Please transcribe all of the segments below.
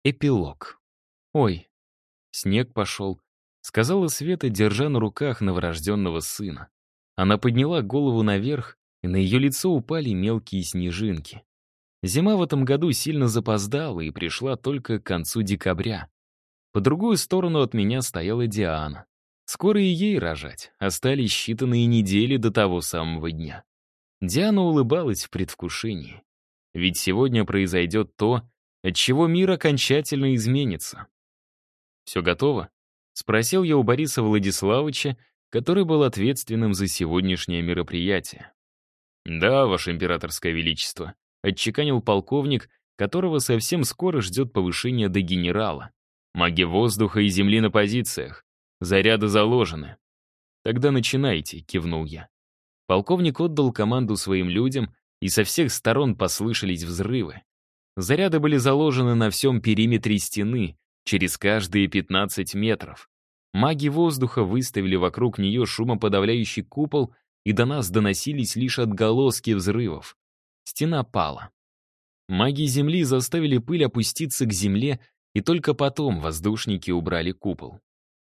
Эпилог. «Ой, снег пошел», — сказала Света, держа на руках новорожденного сына. Она подняла голову наверх, и на ее лицо упали мелкие снежинки. Зима в этом году сильно запоздала и пришла только к концу декабря. По другую сторону от меня стояла Диана. Скоро и ей рожать, остались считанные недели до того самого дня. Диана улыбалась в предвкушении. Ведь сегодня произойдет то, отчего мир окончательно изменится. «Все готово?» — спросил я у Бориса Владиславовича, который был ответственным за сегодняшнее мероприятие. «Да, Ваше Императорское Величество», — отчеканил полковник, которого совсем скоро ждет повышение до генерала. «Маги воздуха и земли на позициях. Заряды заложены». «Тогда начинайте», — кивнул я. Полковник отдал команду своим людям, и со всех сторон послышались взрывы. Заряды были заложены на всем периметре стены, через каждые 15 метров. Маги воздуха выставили вокруг нее шумоподавляющий купол, и до нас доносились лишь отголоски взрывов. Стена пала. Маги земли заставили пыль опуститься к земле, и только потом воздушники убрали купол.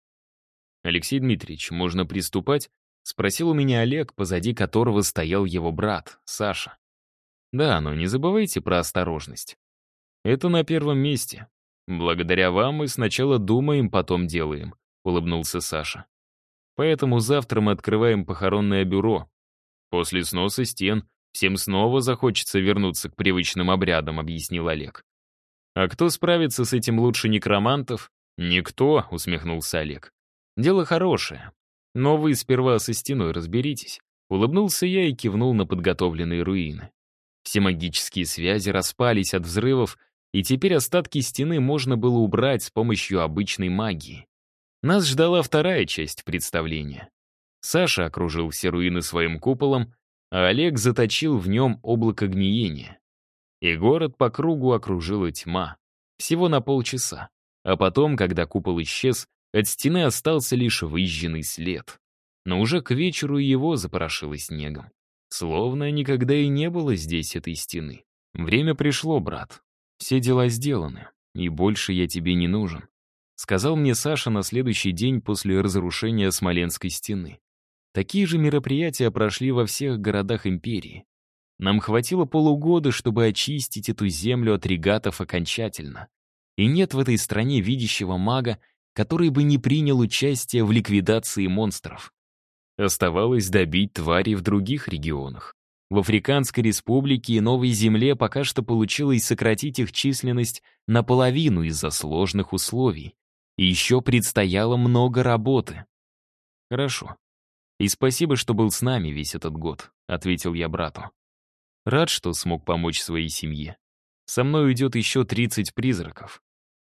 «Алексей Дмитриевич, можно приступать?» — спросил у меня Олег, позади которого стоял его брат, Саша. «Да, но не забывайте про осторожность. Это на первом месте. Благодаря вам мы сначала думаем, потом делаем», — улыбнулся Саша. «Поэтому завтра мы открываем похоронное бюро. После сноса стен всем снова захочется вернуться к привычным обрядам», — объяснил Олег. «А кто справится с этим лучше некромантов?» «Никто», — усмехнулся Олег. «Дело хорошее. Но вы сперва со стеной разберитесь». Улыбнулся я и кивнул на подготовленные руины. Все магические связи распались от взрывов, и теперь остатки стены можно было убрать с помощью обычной магии. Нас ждала вторая часть представления. Саша окружил все руины своим куполом, а Олег заточил в нем облако гниения. И город по кругу окружила тьма. Всего на полчаса. А потом, когда купол исчез, от стены остался лишь выжженный след. Но уже к вечеру его запорошило снегом. Словно никогда и не было здесь этой стены. «Время пришло, брат. Все дела сделаны, и больше я тебе не нужен», сказал мне Саша на следующий день после разрушения Смоленской стены. Такие же мероприятия прошли во всех городах империи. Нам хватило полугода, чтобы очистить эту землю от регатов окончательно. И нет в этой стране видящего мага, который бы не принял участие в ликвидации монстров. Оставалось добить тварей в других регионах. В Африканской республике и Новой Земле пока что получилось сократить их численность наполовину из-за сложных условий. И еще предстояло много работы. «Хорошо. И спасибо, что был с нами весь этот год», — ответил я брату. «Рад, что смог помочь своей семье. Со мной уйдет еще 30 призраков».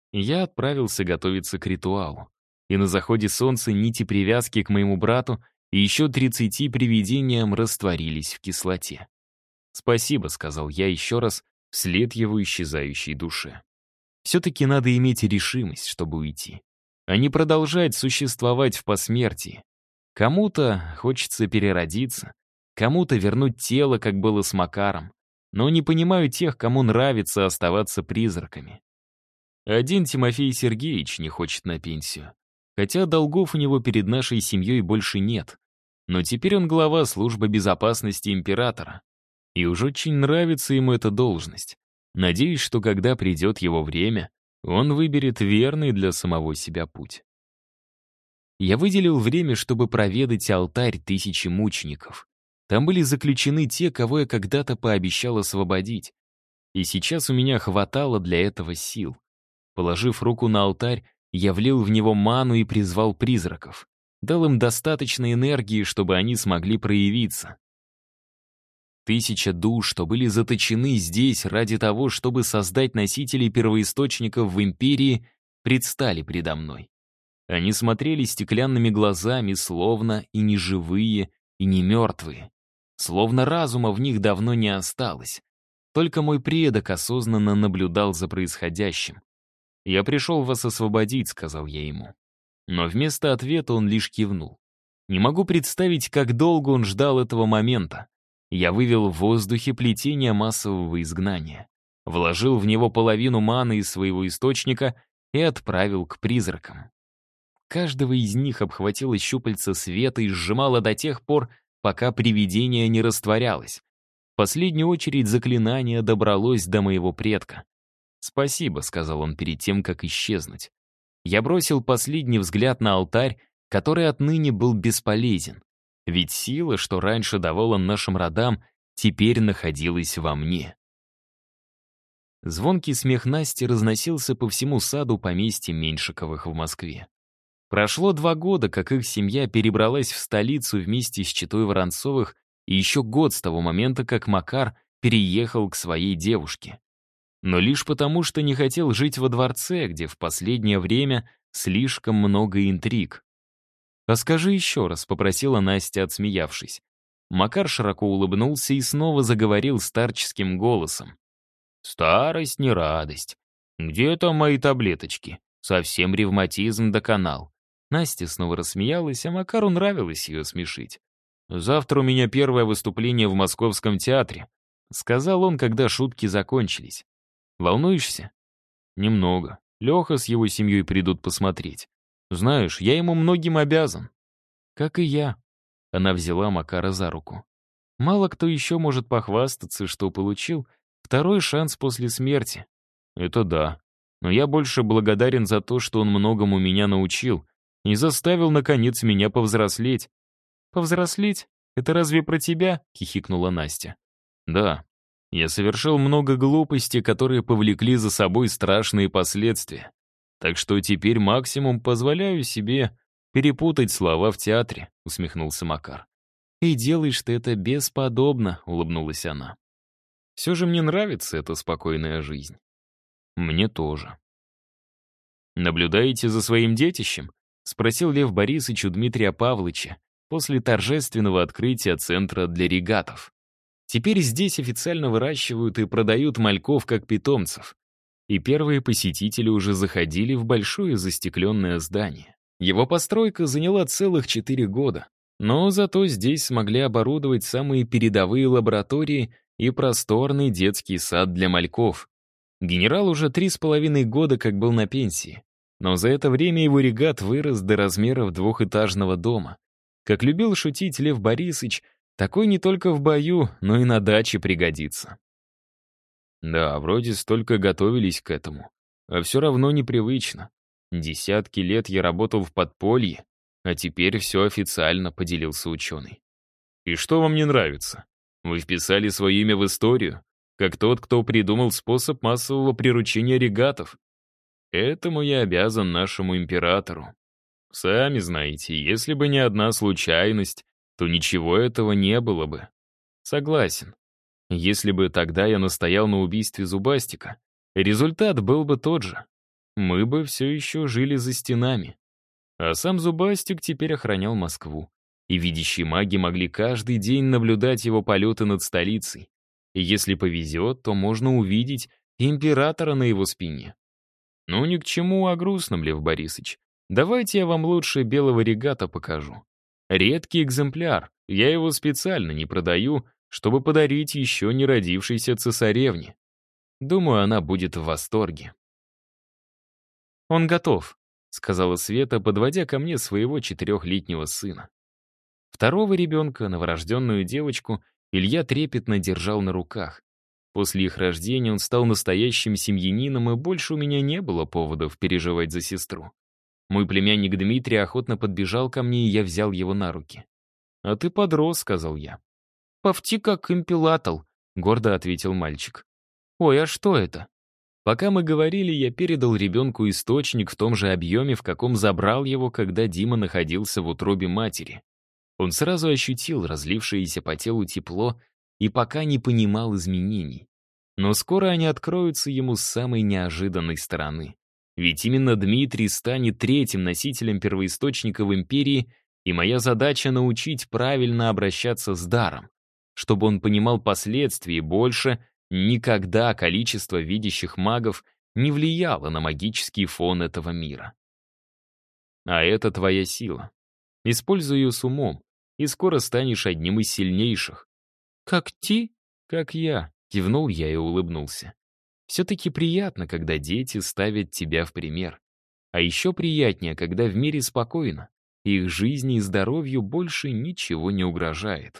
Я отправился готовиться к ритуалу. И на заходе солнца нити привязки к моему брату и еще 30 привидениям растворились в кислоте. «Спасибо», — сказал я еще раз, вслед его исчезающей душе. Все-таки надо иметь решимость, чтобы уйти, а не продолжать существовать в посмертии. Кому-то хочется переродиться, кому-то вернуть тело, как было с Макаром, но не понимаю тех, кому нравится оставаться призраками. Один Тимофей Сергеевич не хочет на пенсию, хотя долгов у него перед нашей семьей больше нет. Но теперь он глава службы безопасности императора. И уж очень нравится ему эта должность. Надеюсь, что когда придет его время, он выберет верный для самого себя путь. Я выделил время, чтобы проведать алтарь 1000 мучеников. Там были заключены те, кого я когда-то пообещал освободить. И сейчас у меня хватало для этого сил. Положив руку на алтарь, я влил в него ману и призвал призраков. Дал им достаточно энергии, чтобы они смогли проявиться. 1000 душ, что были заточены здесь ради того, чтобы создать носителей первоисточников в империи, предстали предо мной. Они смотрели стеклянными глазами, словно и не живые, и не мертвые. Словно разума в них давно не осталось. Только мой предок осознанно наблюдал за происходящим. «Я пришел вас освободить», — сказал я ему. Но вместо ответа он лишь кивнул. Не могу представить, как долго он ждал этого момента. Я вывел в воздухе плетение массового изгнания. вложил в него половину маны из своего источника и отправил к призракам. Каждого из них обхватило щупальце света и сжимало до тех пор, пока привидение не растворялось. В последнюю очередь заклинание добралось до моего предка. «Спасибо», — сказал он перед тем, как исчезнуть. Я бросил последний взгляд на алтарь, который отныне был бесполезен. Ведь сила, что раньше давала нашим родам, теперь находилась во мне. Звонкий смех Насти разносился по всему саду поместья Меньшиковых в Москве. Прошло 2 года, как их семья перебралась в столицу вместе с четой Воронцовых, и еще год с того момента, как Макар переехал к своей девушке. Но лишь потому, что не хотел жить во дворце, где в последнее время слишком много интриг. «А скажи еще раз», — попросила Настя, отсмеявшись. Макар широко улыбнулся и снова заговорил старческим голосом. «Старость не радость. Где там мои таблеточки? Совсем ревматизм доконал». Настя снова рассмеялась, а Макару нравилось ее смешить. «Завтра у меня первое выступление в Московском театре», — сказал он, когда шутки закончились. «Волнуешься?» «Немного. Леха с его семьей придут посмотреть. Знаешь, я ему многим обязан». «Как и я». Она взяла Макара за руку. «Мало кто еще может похвастаться, что получил второй шанс после смерти». «Это да. Но я больше благодарен за то, что он многому меня научил и заставил, наконец, меня повзрослеть». «Повзрослеть? Это разве про тебя?» — хихикнула Настя. «Да. Я совершил много глупостей, которые повлекли за собой страшные последствия. Так что теперь максимум позволяю себе перепутать слова в театре», — усмехнулся Макар. «И делаешь ты это бесподобно», — улыбнулась она. «Все же мне нравится эта спокойная жизнь». «Мне тоже». «Наблюдаете за своим детищем?» — спросил Лев Борисович у Дмитрия Павловича после торжественного открытия центра для регатов. Теперь здесь официально выращивают и продают мальков как питомцев. И первые посетители уже заходили в большое застекленное здание. Его постройка заняла целых 4 года. Но зато здесь смогли оборудовать самые передовые лаборатории и просторный детский сад для мальков. Генерал уже 3,5 года как был на пенсии. Но за это время его регат вырос до размеров 2-этажного дома. Как любил шутить Лев Борисович, такой не только в бою, но и на даче пригодится. Да, вроде столько готовились к этому, а все равно непривычно. Десятки лет я работал в подполье, а теперь все официально, поделился ученый. И что вам не нравится? Вы вписали свое имя в историю, как тот, кто придумал способ массового приручения регатов. Этому я обязан нашему императору. Сами знаете, если бы не одна случайность, то ничего этого не было бы. Согласен. Если бы тогда я настоял на убийстве Зубастика, результат был бы тот же. Мы бы все еще жили за стенами. А сам Зубастик теперь охранял Москву. И видящие маги могли каждый день наблюдать его полеты над столицей. И если повезет, то можно увидеть императора на его спине. Ну, ни к чему о грустном, Лев Борисович. Давайте я вам лучше белого регата покажу. Редкий экземпляр, я его специально не продаю, чтобы подарить еще не родившейся цесаревне. Думаю, она будет в восторге. «Он готов», — сказала Света, подводя ко мне своего 4-летнего сына. Второго ребенка, новорожденную девочку, Илья трепетно держал на руках. После их рождения он стал настоящим семьянином, и больше у меня не было поводов переживать за сестру. Мой племянник Дмитрий охотно подбежал ко мне, и я взял его на руки. «А ты подрос», — сказал я. «Повти как импелатал», — гордо ответил мальчик. «Ой, а что это?» Пока мы говорили, я передал ребенку источник в том же объеме, в каком забрал его, когда Дима находился в утробе матери. Он сразу ощутил разлившееся по телу тепло и пока не понимал изменений. Но скоро они откроются ему с самой неожиданной стороны. Ведь именно Дмитрий станет 3-м носителем первоисточника в империи, и моя задача — научить правильно обращаться с даром, чтобы он понимал последствия, и больше никогда количество видящих магов не влияло на магический фон этого мира. А это твоя сила. Используй ее с умом, и скоро станешь одним из сильнейших. «Как ти?» «Как я», — кивнул я и улыбнулся. Все-таки приятно, когда дети ставят тебя в пример. А еще приятнее, когда в мире спокойно, и их жизни и здоровью больше ничего не угрожает.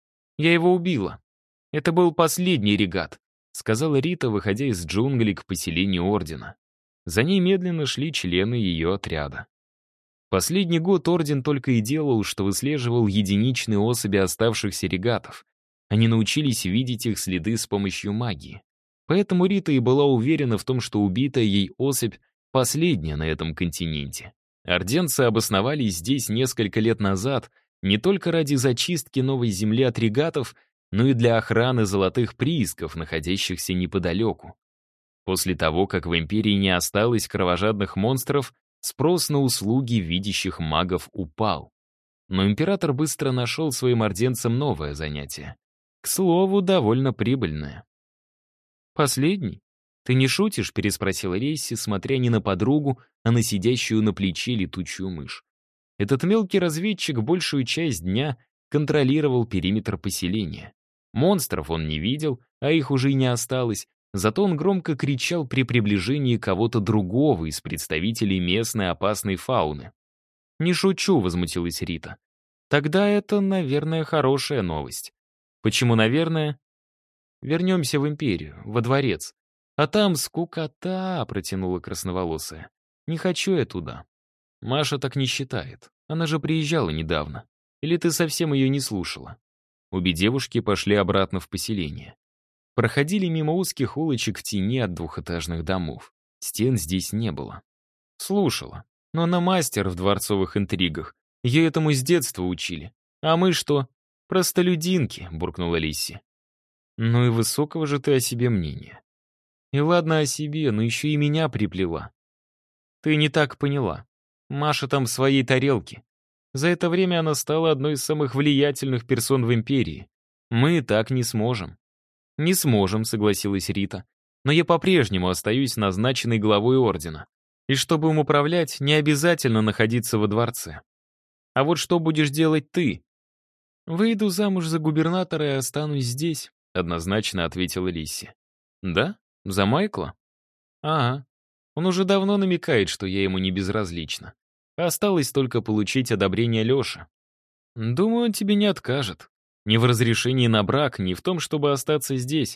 «Я его убила. Это был последний регат», — сказала Рита, выходя из джунглей к поселению Ордена. За ней медленно шли члены ее отряда. Последний год Орден только и делал, что выслеживал единичные особи оставшихся регатов. Они научились видеть их следы с помощью магии. Поэтому Рита и была уверена в том, что убитая ей особь последняя на этом континенте. Орденцы обосновались здесь несколько лет назад не только ради зачистки новой земли от регатов, но и для охраны золотых приисков, находящихся неподалеку. После того, как в Империи не осталось кровожадных монстров, спрос на услуги видящих магов упал. Но император быстро нашел своим орденцам новое занятие. К слову, довольно прибыльное. «Последний? Ты не шутишь?» — переспросила Рейси, смотря не на подругу, а на сидящую на плече летучую мышь. Этот мелкий разведчик большую часть дня контролировал периметр поселения. Монстров он не видел, а их уже и не осталось, зато он громко кричал при приближении кого-то другого из представителей местной опасной фауны. «Не шучу», — возмутилась Рита. «Тогда это, наверное, хорошая новость». «Почему, наверное?» «Вернемся в Империю, во дворец. А там скукота», — протянула красноволосая. «Не хочу я туда». «Маша так не считает. Она же приезжала недавно. Или ты совсем ее не слушала?» Обе девушки пошли обратно в поселение. Проходили мимо узких улочек в тени от двухэтажных домов. Стен здесь не было. Слушала. Но она мастер в дворцовых интригах. Ее этому с детства учили. А мы что? Простолюдинки, буркнула Лисси. Ну и высокого же ты о себе мнения. И ладно о себе, но еще и меня приплела. Ты не так поняла. Маша там в своей тарелке. За это время она стала одной из самых влиятельных персон в Империи. Мы так не сможем. «Не сможем», — согласилась Рита. «Но я по-прежнему остаюсь назначенной главой Ордена. И чтобы им управлять, не обязательно находиться во дворце. А вот что будешь делать ты?» «Выйду замуж за губернатора и останусь здесь», — однозначно ответила Лисси. «Да? За Майкла?» «Ага. Он уже давно намекает, что я ему не безразлична. Осталось только получить одобрение Леши. Думаю, он тебе не откажет. Ни в разрешении на брак, ни в том, чтобы остаться здесь».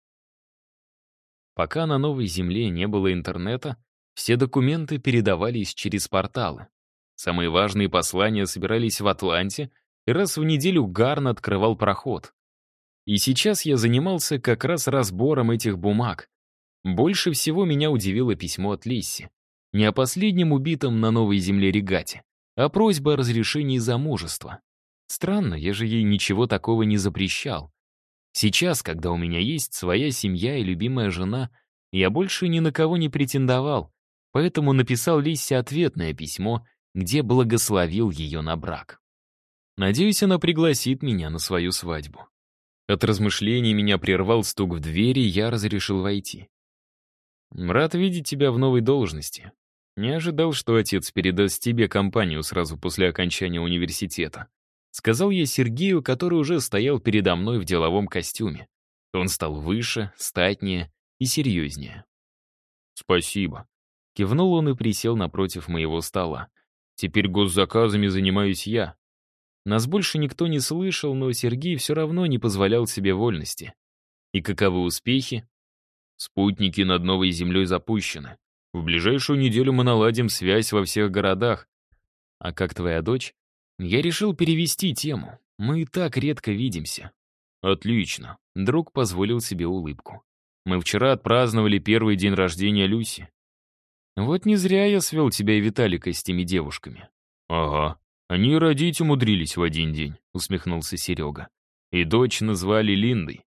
Пока на новой земле не было интернета, все документы передавались через порталы. Самые важные послания собирались в Атланте, и раз в неделю Гарн открывал проход. И сейчас я занимался как раз разбором этих бумаг. Больше всего меня удивило письмо от Лисси. Не о последнем убитом на новой земле регате, а просьба о разрешении замужества. Странно, я же ей ничего такого не запрещал. Сейчас, когда у меня есть своя семья и любимая жена, я больше ни на кого не претендовал, поэтому написал Лиссе ответное письмо, где благословил ее на брак. Надеюсь, она пригласит меня на свою свадьбу. От размышлений меня прервал стук в двери, я разрешил войти. «Рад видеть тебя в новой должности. Не ожидал, что отец передаст тебе компанию сразу после окончания университета», сказал я Сергею, который уже стоял передо мной в деловом костюме. Он стал выше, статнее и серьезнее. «Спасибо», — кивнул он и присел напротив моего стола. «Теперь госзаказами занимаюсь я». Нас больше никто не слышал, но Сергей все равно не позволял себе вольности. «И каковы успехи?» «Спутники над новой землей запущены. В ближайшую неделю мы наладим связь во всех городах. А как твоя дочь?» Я решил перевести тему. Мы и так редко видимся. Отлично. Друг позволил себе улыбку. Мы вчера отпраздновали первый день рождения Люси. Вот не зря я свел тебя и Виталика с теми девушками. Ага. Они и родить умудрились в один день, усмехнулся Серега. И дочь назвали Линдой.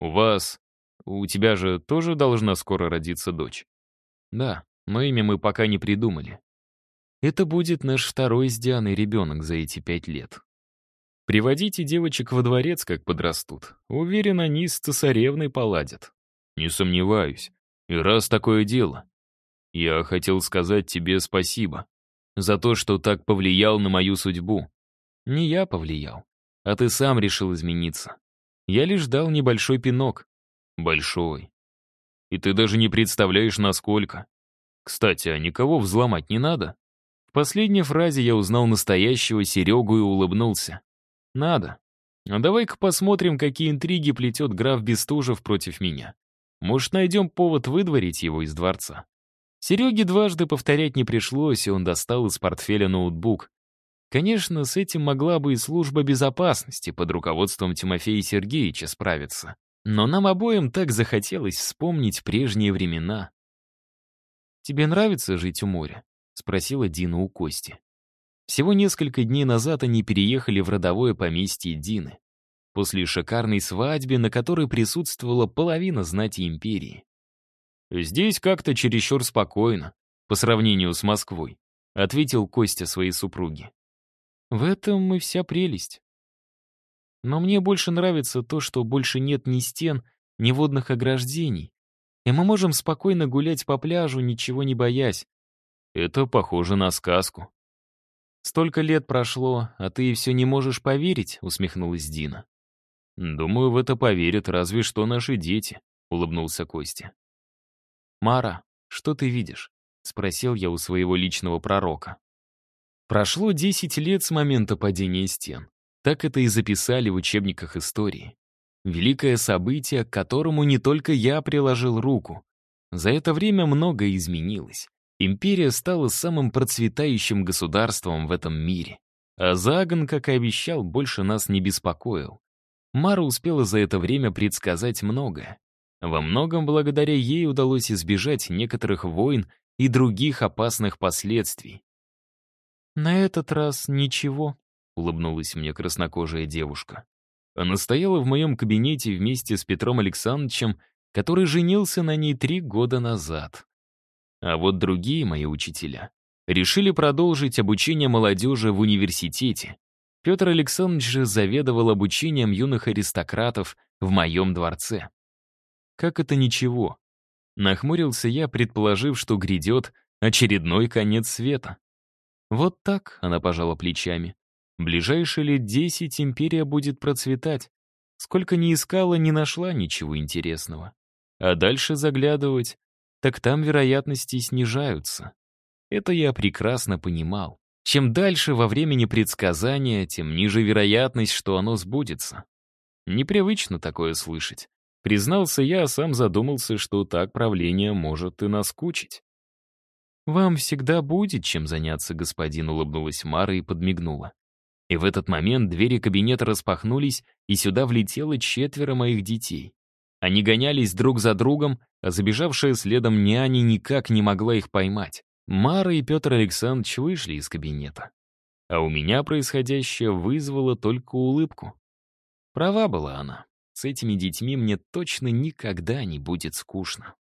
У тебя же тоже должна скоро родиться дочь. Да, но имя мы пока не придумали. Это будет наш второй с Дианой ребенок за эти 5 лет. Приводите девочек во дворец, как подрастут. Уверен, они с цесаревной поладят. Не сомневаюсь. И раз такое дело, я хотел сказать тебе спасибо за то, что так повлиял на мою судьбу. Не я повлиял, а ты сам решил измениться. Я лишь дал небольшой пинок. Большой. И ты даже не представляешь, насколько. Кстати, а никого взломать не надо? В последней фразе я узнал настоящего Серегу и улыбнулся. Надо. А давай-ка посмотрим, какие интриги плетет граф Бестужев против меня. Может, найдем повод выдворить его из дворца. Сереге дважды повторять не пришлось, и он достал из портфеля ноутбук. Конечно, с этим могла бы и служба безопасности под руководством Тимофея Сергеевича справиться. Но нам обоим так захотелось вспомнить прежние времена. «Тебе нравится жить у моря?» — спросила Дина у Кости. Всего несколько дней назад они переехали в родовое поместье Дины. После шикарной свадьбы, на которой присутствовала половина знати империи. «Здесь как-то чересчур спокойно, по сравнению с Москвой», — ответил Костя своей супруге. «В этом и вся прелесть. Но мне больше нравится то, что больше нет ни стен, ни водных ограждений, и мы можем спокойно гулять по пляжу, ничего не боясь. Это похоже на сказку». «Столько лет прошло, а ты все не можешь поверить?» — усмехнулась Дина. «Думаю, в это поверят разве что наши дети», — улыбнулся Костя. «Мара, что ты видишь?» — спросил я у своего личного пророка. Прошло 10 лет с момента падения стен. Так это и записали в учебниках истории. Великое событие, к которому не только я приложил руку. За это время многое изменилось. Империя стала самым процветающим государством в этом мире. А Загон, как и обещал, больше нас не беспокоил. Мара успела за это время предсказать многое. Во многом благодаря ей удалось избежать некоторых войн и других опасных последствий. «На этот раз ничего», — улыбнулась мне краснокожая девушка. Она стояла в моем кабинете вместе с Петром Александровичем, который женился на ней 3 года назад. А вот другие мои учителя решили продолжить обучение молодежи в университете. Петр Александрович же заведовал обучением юных аристократов в моем дворце. Как это ничего? Нахмурился я, предположив, что грядет очередной конец света. Вот так, она пожала плечами. Ближайшие лет 10 империя будет процветать. Сколько ни искала, не нашла ничего интересного. А дальше заглядывать, так там вероятности снижаются. Это я прекрасно понимал. Чем дальше во времени предсказания, тем ниже вероятность, что оно сбудется. Непривычно такое слышать. Признался я, а сам задумался, что так правление может и наскучить. «Вам всегда будет чем заняться, господин», — улыбнулась Мара и подмигнула. И в этот момент двери кабинета распахнулись, и сюда влетело 4 моих детей. Они гонялись друг за другом, а забежавшая следом няня никак не могла их поймать. Мара и Петр Александрович вышли из кабинета. А у меня происходящее вызвало только улыбку. Права была она. С этими детьми мне точно никогда не будет скучно.